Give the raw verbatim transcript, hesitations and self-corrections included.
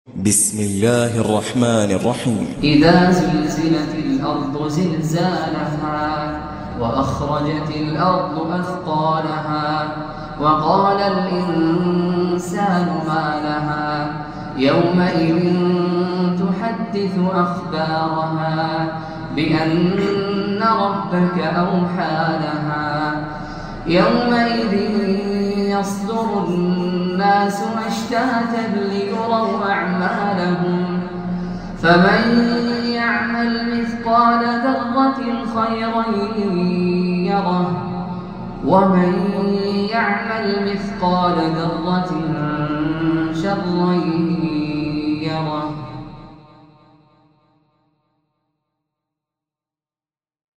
بسم الله الرحمن الرحيم. إذا زلزلت الأرض زلزالها وأخرجت الأرض أثقالها وقال الإنسان ما لها يومئذ تحدث أخبارها بأن ربك أوحى لها يومئذ يصدر الناس أشتاتا ليروا أعمالهم فمن يعمل مثقال ذرة خيرا يره ومن يعمل مثقال ذرة شرا يره.